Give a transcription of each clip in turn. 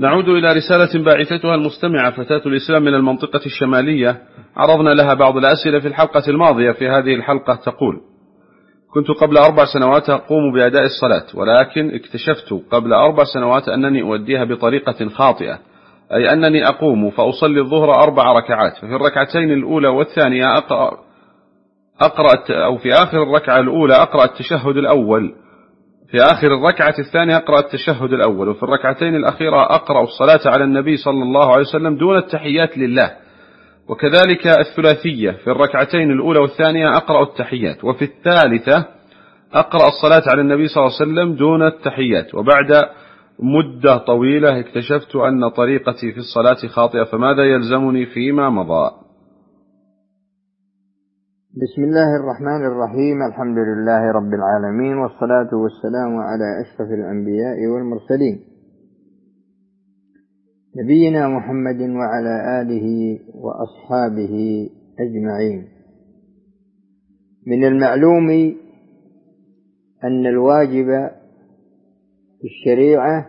نعود إلى رسالة باعثتها المستمعة فتاة الإسلام من المنطقة الشمالية، عرضنا لها بعض الأسئلة في الحلقة الماضية. في هذه الحلقة تقول: كنت قبل 4 سنوات أقوم بأداء الصلاة، ولكن اكتشفت قبل 4 سنوات أنني أؤديها بطريقة خاطئة، أي أنني أقوم فأصلي الظهر 4 ركعات، ففي الركعتين الأولى والثانية في آخر الركعة الأولى أقرأ التشهد الأول، في آخر الركعة الثانية أقرأ التشهد الأول، وفي الركعتين الأخيرة أقرأ الصلاة على النبي صلى الله عليه وسلم دون التحيات لله، وكذلك الثلاثية في الركعتين الأولى والثانية أقرأ التحيات، وفي الثالثة أقرأ الصلاة على النبي صلى الله عليه وسلم دون التحيات. وبعد مدة طويلة اكتشفت أن طريقتي في الصلاة خاطئة، فماذا يلزمني فيما مضى؟ بسم الله الرحمن الرحيم. الحمد لله رب العالمين، والصلاة والسلام على أشرف الأنبياء والمرسلين، نبينا محمد وعلى آله وأصحابه أجمعين. من المعلوم أن الواجب في الشريعة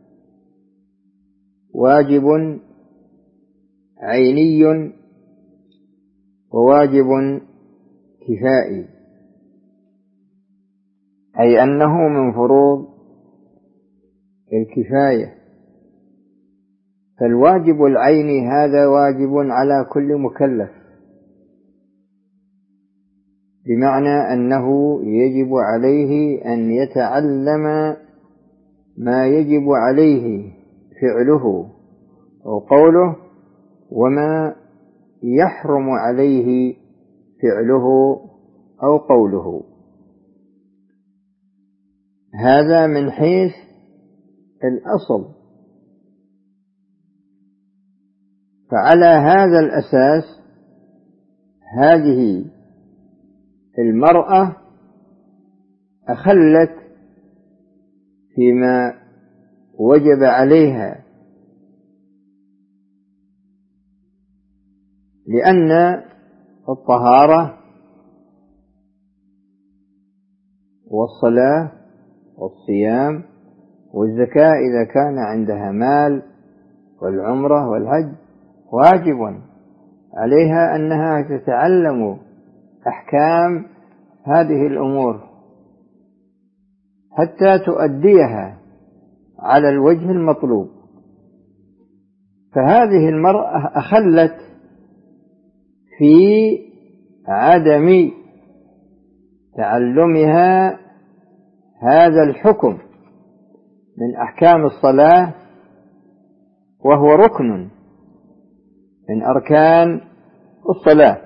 واجب عيني وواجب كفائي، أي أنه من فروض الكفاية. فالواجب العيني هذا واجب على كل مكلف، بمعنى أنه يجب عليه أن يتعلم ما يجب عليه فعله أو قوله، وما يحرم عليه فعله أو قوله. هذا من حيث الأصل. فعلى هذا الأساس هذه المرأة أخلت فيما وجب عليها، لأن الطهارة والصلاة والصيام والزكاة إذا كان عندها مال والعمرة والحج واجب عليها أنها تتعلم أحكام هذه الأمور حتى تؤديها على الوجه المطلوب. فهذه المرأة أخلت في عدم تعلمها هذا الحكم من أحكام الصلاة، وهو ركن من أركان الصلاة.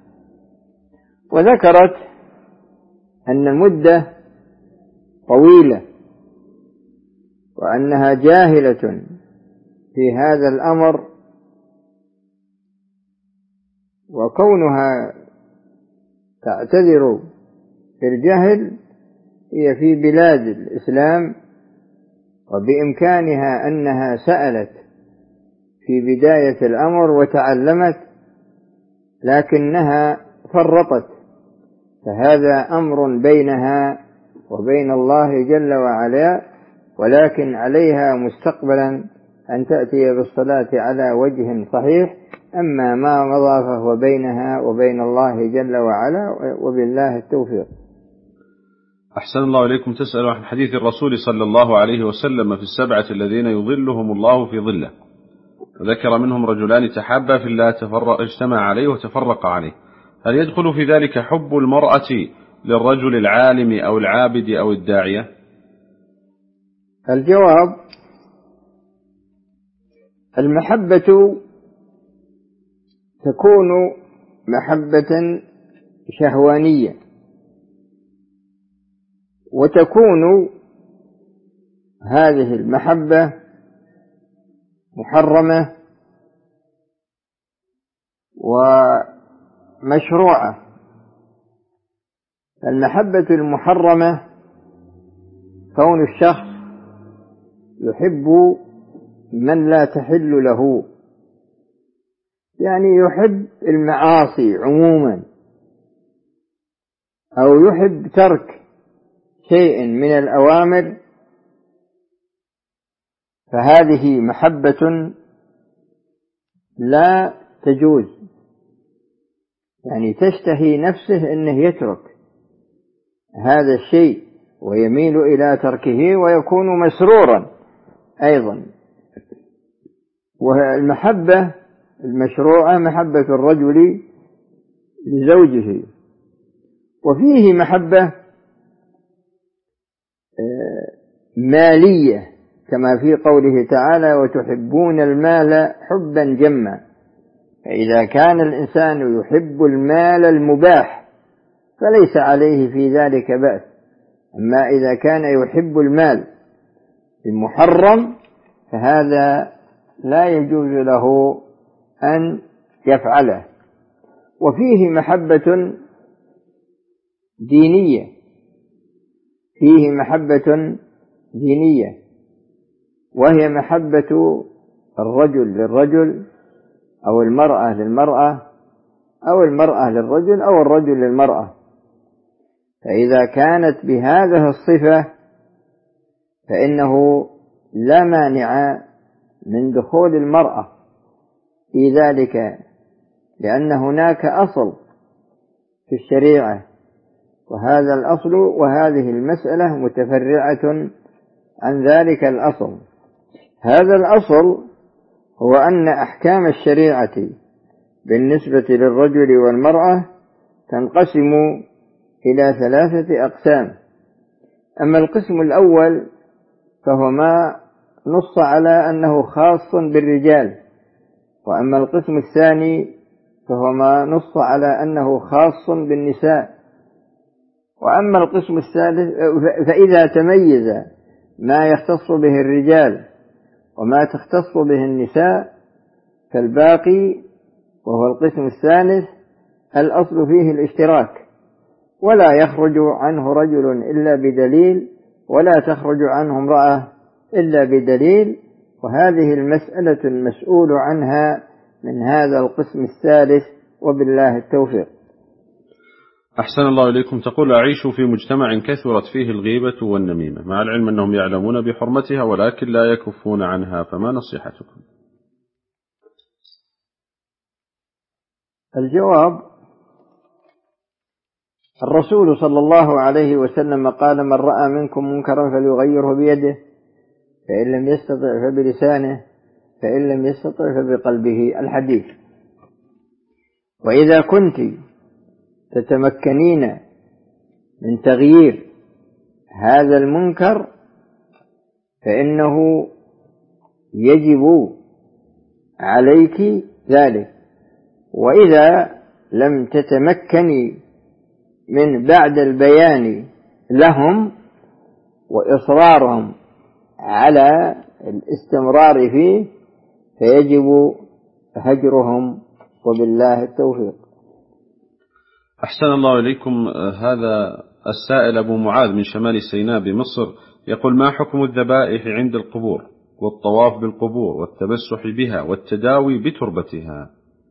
وذكرت أن المدة طويلة، وأنها جاهلة في هذا الأمر، وكونها تعتذر في الجهل هي في بلاد الإسلام، وبإمكانها أنها سألت في بداية الأمر وتعلمت، لكنها فرطت، فهذا أمر بينها وبين الله جل وعلا، ولكن عليها مستقبلا أن تأتي بالصلاة على وجه صحيح. أما ما مضى فهو بينها وبين الله جل وعلا، وبالله التوفيق. أحسن الله إليكم. تسأل عن حديث الرسول صلى الله عليه وسلم في 7 الذين يظلهم الله في ظله، وذكر منهم رجلان تحابا في الله اجتمع عليه وتفرق عليه. هل يدخل في ذلك حب المرأة للرجل العالم أو العابد أو الداعية؟ الجواب: المحبة تكون محبة شهوانية، وتكون هذه المحبة محرمة ومشروعة. المحبة المحرمة كون الشخص يحب من لا تحل له، يعني يحب المعاصي عموما، أو يحب ترك شيء من الأوامر فهذه محبة لا تجوز، يعني تشتهي نفسه أنه يترك هذا الشيء ويميل إلى تركه ويكون مسرورا أيضا. والمحبة المشروعة محبة الرجل لزوجه. وفيه محبة مالية كما في قوله تعالى وتحبون المال حبا جما، فإذا كان الإنسان يحب المال المباح فليس عليه في ذلك بأس، أما إذا كان يحب المال المحرم فهذا لا يجوز له أن يفعله. وفيه محبة دينية، فيه محبة دينية وهي محبة الرجل للرجل أو المرأة للمرأة أو المرأة للرجل أو الرجل للمرأة. فإذا كانت بهذه الصفة فإنه لا مانع من دخول المرأة في ذلك، لأن هناك أصل في الشريعة، وهذا الأصل وهذه المسألة متفرعة عن ذلك الأصل. هذا الأصل هو أن أحكام الشريعة بالنسبة للرجل والمرأة تنقسم إلى 3 أقسام. أما القسم الأول فهو ما نص على أنه خاص بالرجال، وأما القسم الثاني فهو ما نص على أنه خاص بالنساء، وأما القسم الثالث فإذا تميز ما يختص به الرجال وما تختص به النساء فالباقي وهو القسم الثالث الأصل فيه الاشتراك، ولا يخرج عنه رجل إلا بدليل ولا تخرج عنه امرأة إلا بدليل، وهذه المسألة المسؤول عنها من هذا القسم الثالث، وبالله التوفيق. أحسن الله إليكم. تقول أعيش في مجتمع كثرت فيه الغيبة والنميمة، مع العلم أنهم يعلمون بحرمتها ولكن لا يكفون عنها، فما نصيحتكم؟ الجواب: الرسول صلى الله عليه وسلم قال من رأى منكم منكرا فليغيره بيده، فإن لم يستطع فبلسانه، فإن لم يستطع فبقلبه، الحديث. وإذا كنت تتمكنين من تغيير هذا المنكر فإنه يجب عليك ذلك، وإذا لم تتمكني من بعد البيان لهم وإصرارهم على الاستمرار فيه فيجب هجرهم، وبالله التوفيق. أحسن الله إليكم. هذا السائل أبو معاذ من شمال سيناء بمصر يقول ما حكم الذبائح عند القبور والطواف بالقبور والتمسح بها والتداوي بتربتها؟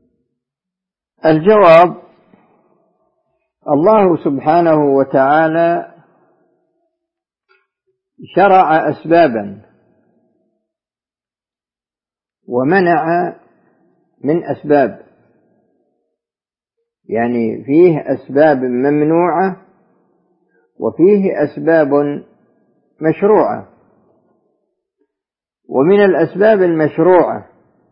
الجواب: الله سبحانه وتعالى شرع أسبابا ومنع من أسباب، يعني فيه أسباب ممنوعة وفيه أسباب مشروعة. ومن الأسباب المشروعة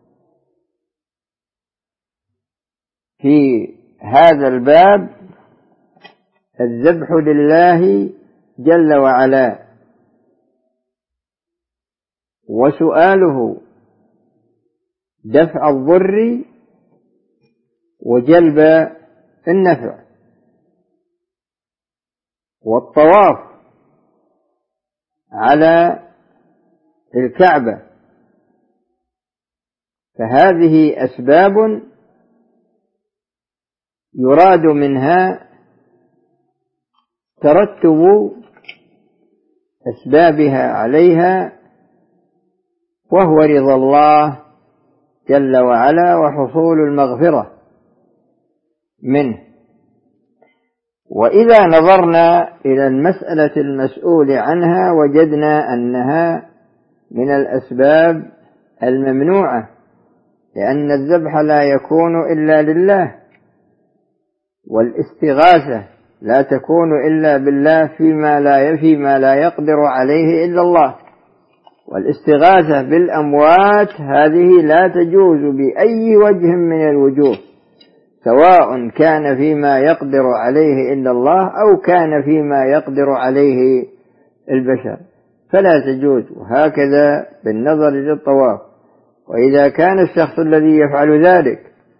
في هذا الباب الذبح لله جل وعلا وسؤاله دفع الضر وجلب النفع، والطواف على الكعبة، فهذه أسباب يراد منها ترتب أسبابها عليها، وهو رضا الله جل وعلا وحصول المغفرة منه. وإذا نظرنا إلى المسألة المسؤول عنها وجدنا أنها من الأسباب الممنوعة، لأن الذبح لا يكون إلا لله، والاستغاثة لا تكون إلا بالله فيما لا يقدر عليه إلا الله، والاستغاثة بالأموات هذه لا تجوز بأي وجه من الوجوه، سواء كان فيما يقدر عليه إلا الله أو كان فيما يقدر عليه البشر، فلا تجوز. وهكذا بالنظر للطواف. وإذا كان الشخص الذي يفعل ذلك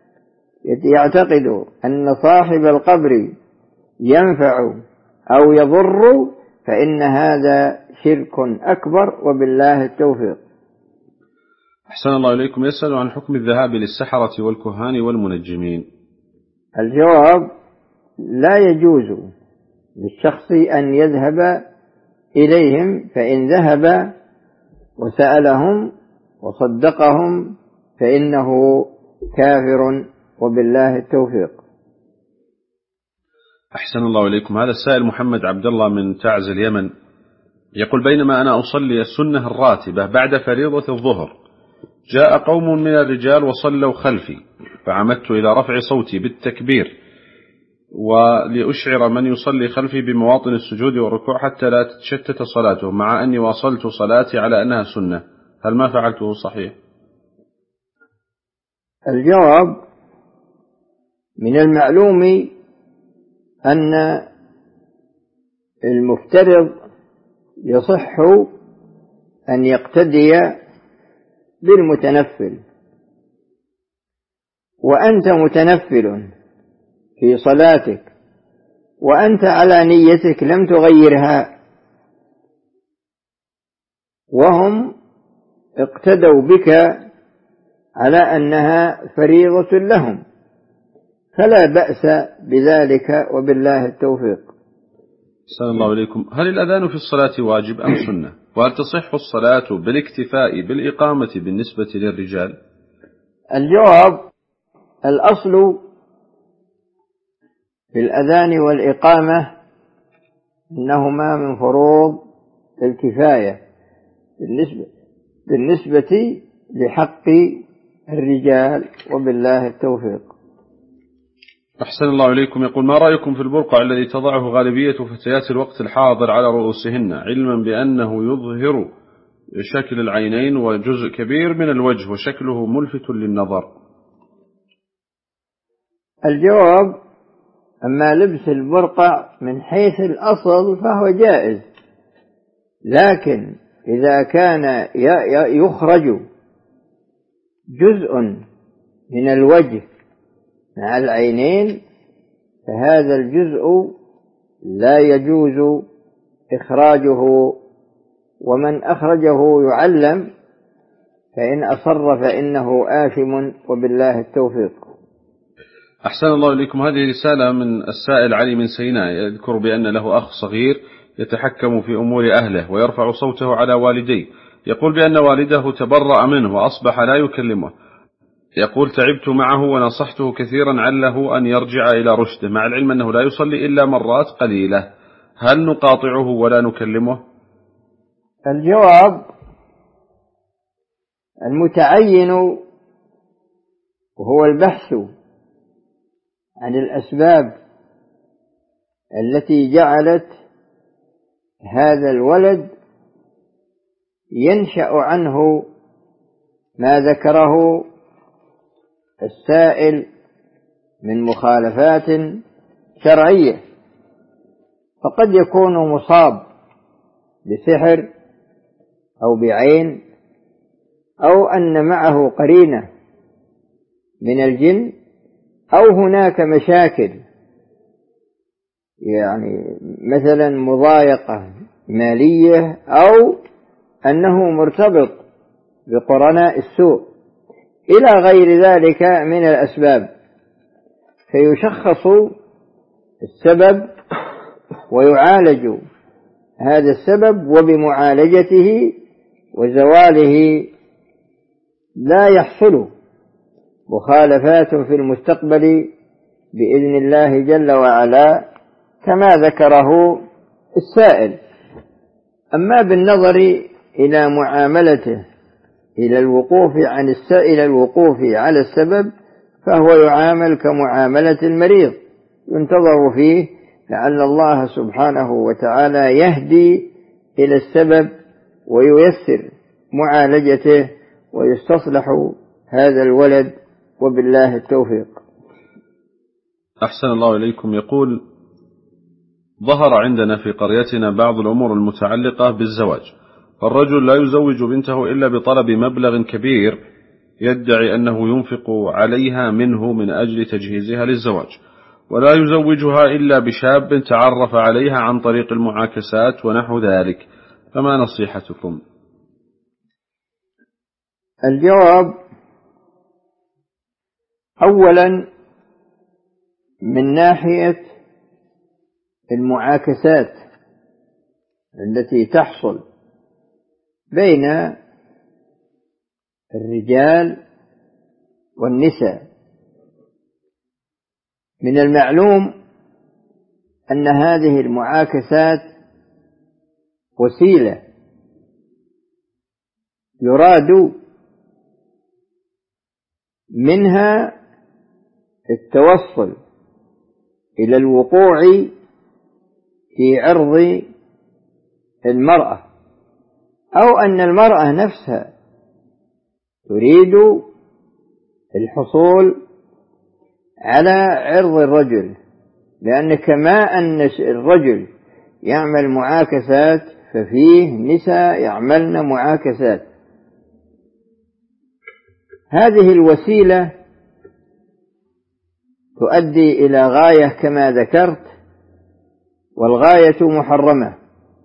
يعتقد أن صاحب القبر ينفع أو يضر فإن هذا شرك أكبر، وبالله التوفيق. أحسن الله إليكم. يسأل عن حكم الذهاب للسحرة والكهان والمنجمين. الجواب: لا يجوز للشخص أن يذهب إليهم، فإن ذهب وسألهم وصدقهم فإنه كافر، وبالله التوفيق. أحسن الله إليكم. هذا السائل محمد عبد الله من تعز اليمن يقول: بينما أنا أصلي السنة الراتبة بعد فريضة الظهر جاء قوم من الرجال وصلوا خلفي، فعمدت إلى رفع صوتي بالتكبير ولأشعر من يصلي خلفي بمواطن السجود والركوع حتى لا تتشتت صلاته، مع أني واصلت صلاتي على أنها سنة، هل ما فعلته صحيح؟ الجواب: من المعلوم أن المفترض يصح أن يقتدي بالمتنفل، وأنت متنفل في صلاتك وأنت على نيتك لم تغيرها، وهم اقتدوا بك على أنها فريضة لهم، فلا بأس بذلك، وبالله التوفيق. أحسن الله إليكم. هل الأذان في الصلاة واجب أم سنة؟ وهل تصح الصلاة بالاكتفاء بالإقامة بالنسبة للرجال؟ الجواب: الأصل في الأذان والإقامة أنهما من فروض الكفاية بالنسبة لحق الرجال، وبالله التوفيق. أحسن الله إليكم. يقول: ما رأيكم في البرقع الذي تضعه غالبية فتيات الوقت الحاضر على رؤوسهن، علما بأنه يظهر شكل العينين وجزء كبير من الوجه وشكله ملفت للنظر؟ الجواب: أما لبس البرقع من حيث الأصل فهو جائز، لكن إذا كان يخرج جزء من الوجه مع العينين فهذا الجزء لا يجوز إخراجه، ومن أخرجه يعلم، فإن أصر فإنه آثم، وبالله التوفيق. أحسن الله إليكم. هذه رسالة من السائل علي من سيناء، يذكر بأن له أخ صغير يتحكم في أمور أهله ويرفع صوته على والديه، يقول بأن والده تبرأ منه وأصبح لا يكلمه، يقول: تعبت معه ونصحته كثيرا عله أن يرجع إلى رشده، مع العلم أنه لا يصلي إلا مرات قليلة، هل نقاطعه ولا نكلمه؟ الجواب: المتعين وهو البحث عن الأسباب التي جعلت هذا الولد ينشأ عنه ما ذكره السائل من مخالفات شرعية، فقد يكون مصاب بسحر أو بعين، أو أن معه قرينة من الجن، أو هناك مشاكل، يعني مثلا مضايقة مالية، أو أنه مرتبط بقرناء السوء إلى غير ذلك من الأسباب، فيشخص السبب ويعالج هذا السبب، وبمعالجته وزواله لا يحصل مخالفات في المستقبل بإذن الله جل وعلا كما ذكره السائل. أما بالنظر إلى معاملته إلى الوقوف على السبب، فهو يعامل كمعاملة المريض، ينتظر فيه لعل الله سبحانه وتعالى يهدي إلى السبب وييسر معالجته ويستصلح هذا الولد، وبالله التوفيق. أحسن الله إليكم. يقول: ظهر عندنا في قريتنا بعض الأمور المتعلقة بالزواج، فالرجل لا يزوج بنته إلا بطلب مبلغ كبير يدعي أنه ينفق عليها منه من أجل تجهيزها للزواج، ولا يزوجها إلا بشاب تعرف عليها عن طريق المعاكسات ونحو ذلك، فما نصيحتكم؟ الجواب: أولا، من ناحية المعاكسات التي تحصل بين الرجال والنساء، من المعلوم أن هذه المعاكسات وسيلة يراد منها التوصل إلى الوقوع في عرض المرأة، أو أن المرأة نفسها تريد الحصول على عرض الرجل، لأن كما أن الرجل يعمل معاكسات ففيه نساء يعملن معاكسات. هذه الوسيلة تؤدي إلى غاية كما ذكرت، والغاية محرمة.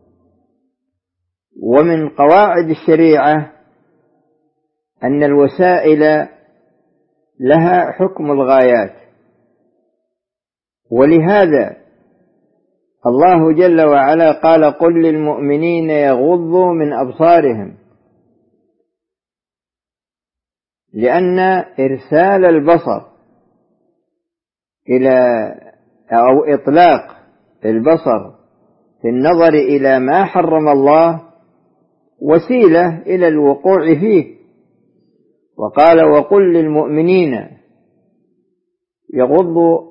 ومن قواعد الشريعة أن الوسائل لها حكم الغايات، ولهذا الله جل وعلا قال: قل للمؤمنين يغضوا من أبصارهم، لأن إرسال البصر أو إطلاق البصر في النظر إلى ما حرم الله وسيلة إلى الوقوع فيه. وقال: وقل للمؤمنين يغضوا،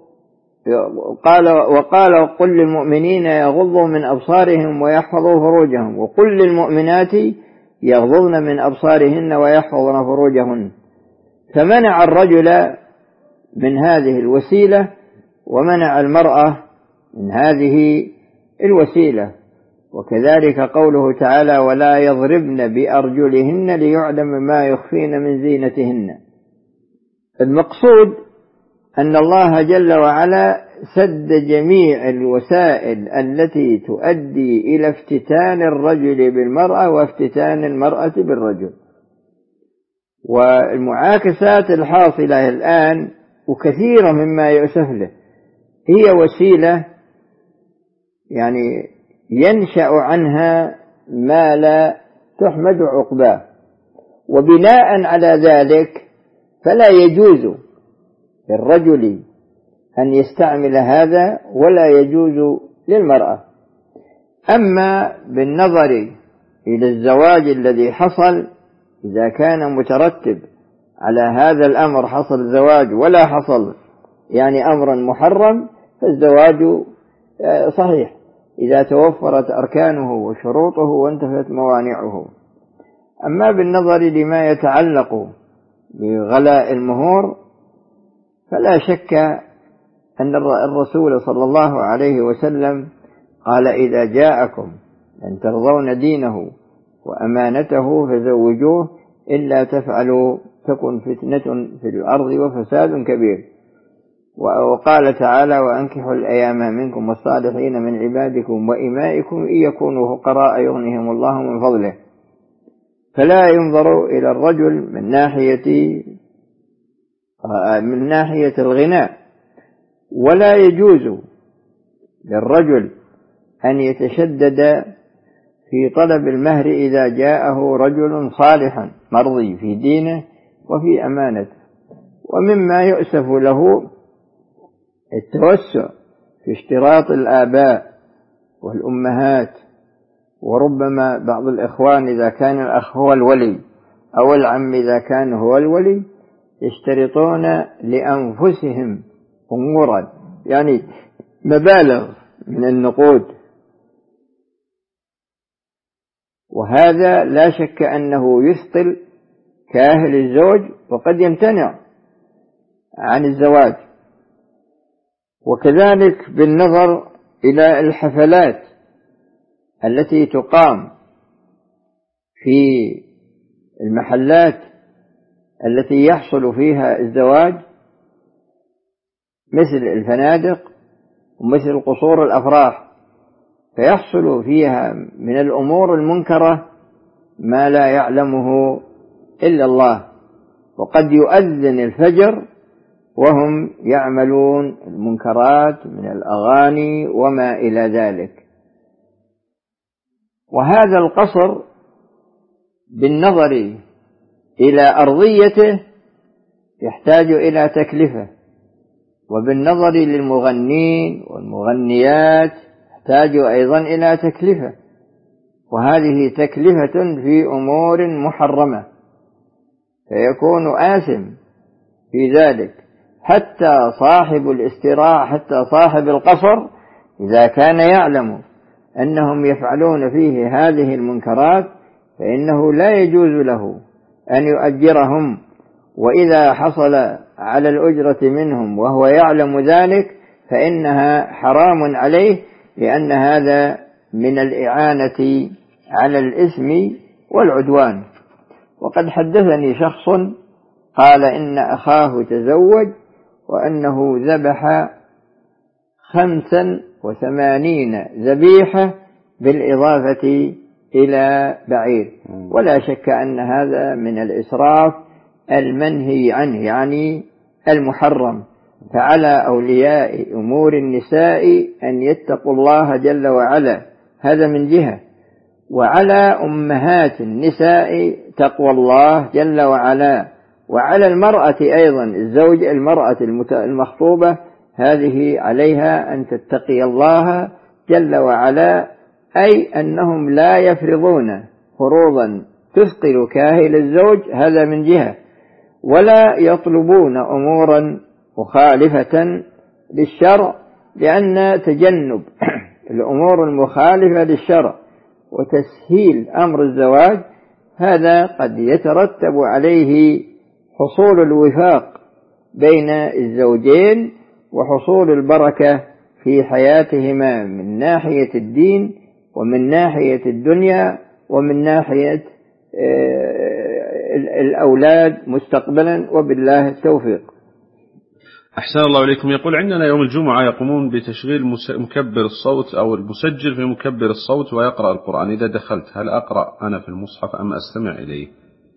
وقال: قل للمؤمنين يغضوا من أبصارهم ويحفظوا فروجهم، وقل للمؤمنات يغضضن من أبصارهن ويحفظن فروجهن. فمنع الرجل من هذه الوسيلة ومنع المرأة من هذه الوسيلة. وكذلك قوله تعالى: ولا يضربن بأرجلهن ليعلم ما يخفين من زينتهن. المقصود أن الله جل وعلا سد جميع الوسائل التي تؤدي إلى افتتان الرجل بالمرأة وافتتان المرأة بالرجل. والمعاكسات الحاصلة الآن وكثيرا مما يؤسف له هي وسيلة يعني ينشأ عنها ما لا تحمد عقباه، وبناء على ذلك فلا يجوز للرجل أن يستعمل هذا ولا يجوز للمرأة. أما بالنظر إلى الزواج الذي حصل، إذا كان مترتب على هذا الأمر حصل زواج ولا حصل يعني أمرا محرم، فالزواج صحيح إذا توفرت أركانه وشروطه وانتفت موانعه. أما بالنظر لما يتعلق بغلاء المهور، فلا شك أن الرسول صلى الله عليه وسلم قال: إذا جاءكم من ترضون دينه وأمانته فزوجوه، إلا تفعلوا تكن فتنة في الأرض وفساد كبير. وقال تعالى: وأنكحوا الأيام منكم والصالحين من عبادكم وإمائكم إن يكونوا فقراء يغنيهم الله من فضله. فلا ينظر إلى الرجل من ناحية الغناء، ولا يجوز للرجل أن يتشدد في طلب المهر إذا جاءه رجل صالحا مرضي في دينه وفي أمانته. ومما يؤسف له التوسع في اشتراط الآباء والأمهات وربما بعض الإخوان إذا كان الأخ هو الولي أو العم إذا كان هو الولي يشترطون لأنفسهم أمورا، يعني مبالغ من النقود، وهذا لا شك أنه يثقل كاهل الزوج وقد يمتنع عن الزواج. وكذلك بالنظر إلى الحفلات التي تقام في المحلات التي يحصل فيها الزواج مثل الفنادق ومثل قصور الأفراح، فيحصل فيها من الأمور المنكرة ما لا يعلمه إلا الله، وقد يؤذن الفجر وهم يعملون المنكرات من الأغاني وما إلى ذلك. وهذا القصر بالنظر إلى أرضيته يحتاج إلى تكلفة، وبالنظر للمغنين والمغنيات يحتاج أيضا إلى تكلفة، وهذه تكلفة في أمور محرمة، فيكون آثم في ذلك. حتى صاحب الاستراحة، حتى صاحب القصر إذا كان يعلم أنهم يفعلون فيه هذه المنكرات فإنه لا يجوز له أن يؤجرهم، وإذا حصل على الأجرة منهم وهو يعلم ذلك فإنها حرام عليه، لأن هذا من الإعانة على الإثم والعدوان. وقد حدثني شخص قال إن أخاه تزوج وأنه ذبح 85 ذبيحة بالإضافة إلى بعير، ولا شك أن هذا من الإسراف المنهي عنه، يعني المحرم. فعلى أولياء أمور النساء أن يتقوا الله جل وعلا، هذا من جهة، وعلى أمهات النساء تقوى الله جل وعلا، وعلى المرأة أيضا الزوج، المرأة المخطوبة هذه عليها أن تتقي الله جل وعلا، أي أنهم لا يفرضون فروضا تثقل كاهل الزوج، هذا من جهة، ولا يطلبون أمورا مخالفة للشرع، لأن تجنب الأمور المخالفة للشرع وتسهيل أمر الزواج هذا قد يترتب عليه حصول الوفاق بين الزوجين وحصول البركة في حياتهما من ناحية الدين ومن ناحية الدنيا ومن ناحية الأولاد مستقبلا، وبالله التوفيق. أحسن الله إليكم. يقول عندنا يوم الجمعة يقومون بتشغيل مكبر الصوت أو المسجل في مكبر الصوت ويقرأ القرآن، إذا دخلت هل أقرأ أنا في المصحف أم أستمع إليه؟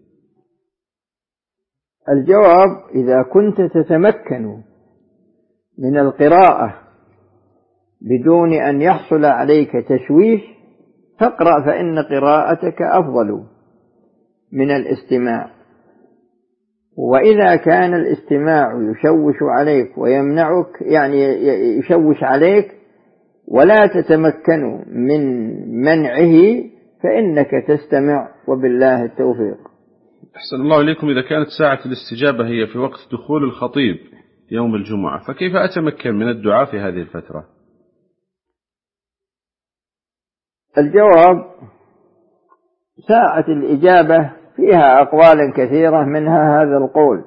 الجواب: إذا كنت تتمكن من القراءة بدون أن يحصل عليك تشويش فاقرأ، فإن قراءتك أفضل من الاستماع. وإذا كان الاستماع يشوش عليك ويمنعك، يعني يشوش عليك ولا تتمكن من منعه، فإنك تستمع، وبالله التوفيق. أحسن الله إليكم. إذا كانت ساعة الاستجابة هي في وقت دخول الخطيب يوم الجمعة، فكيف أتمكن من الدعاء في هذه الفترة؟ الجواب: ساعة الإجابة فيها أقوال كثيرة، منها هذا القول،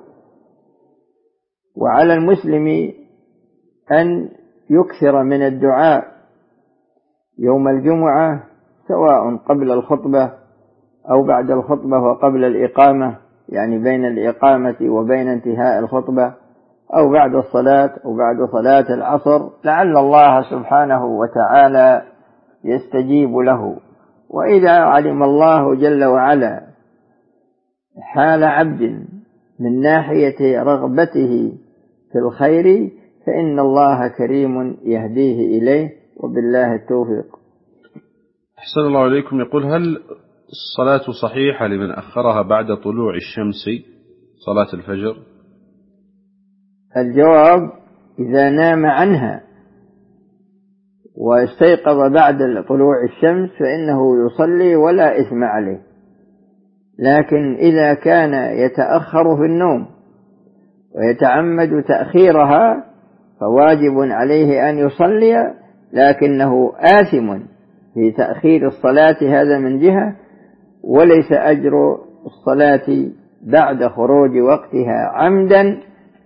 وعلى المسلم أن يكثر من الدعاء يوم الجمعة، سواء قبل الخطبة أو بعد الخطبة وقبل الإقامة، يعني بين الإقامة وبين انتهاء الخطبة، أو بعد الصلاة أو بعد صلاة العصر، لعل الله سبحانه وتعالى يستجيب له. وإذا علم الله جل وعلا حال عبد من ناحية رغبته في الخير فإن الله كريم يهديه إليه، وبالله التوفيق. أحسن الله إليكم. يقول هل الصلاة صحيحة لمن أخرها بعد طلوع الشمس، صلاة الفجر؟ الجواب: إذا نام عنها واستيقظ بعد طلوع الشمس فإنه يصلي ولا إثم عليه. لكن إذا كان يتأخر في النوم ويتعمد تأخيرها فواجب عليه أن يصلي، لكنه آثم في تأخير الصلاة، هذا من جهة، وليس أجر الصلاة بعد خروج وقتها عمدا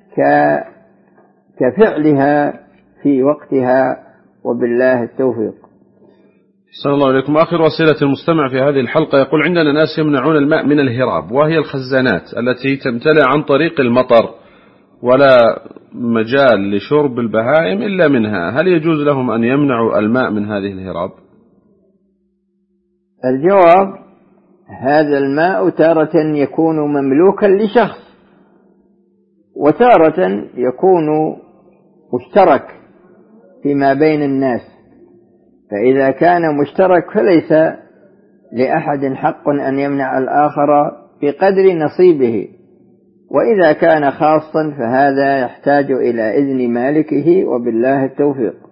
كفعلها في وقتها، وبالله التوفيق. صلى الله عليكم. آخر وسيلة المستمع في هذه الحلقة يقول: عندنا ناس يمنعون الماء من الهراب، وهي الخزانات التي تمتلئ عن طريق المطر ولا مجال لشرب البهائم إلا منها، هل يجوز لهم أن يمنعوا الماء من هذه الهراب؟ الجواب: هذا الماء تارة يكون مملوكا لشخص، وتارة يكون مشترك فيما بين الناس، فإذا كان مشترك فليس لأحد حق أن يمنع الآخر بقدر نصيبه، وإذا كان خاصا فهذا يحتاج إلى إذن مالكه، وبالله التوفيق.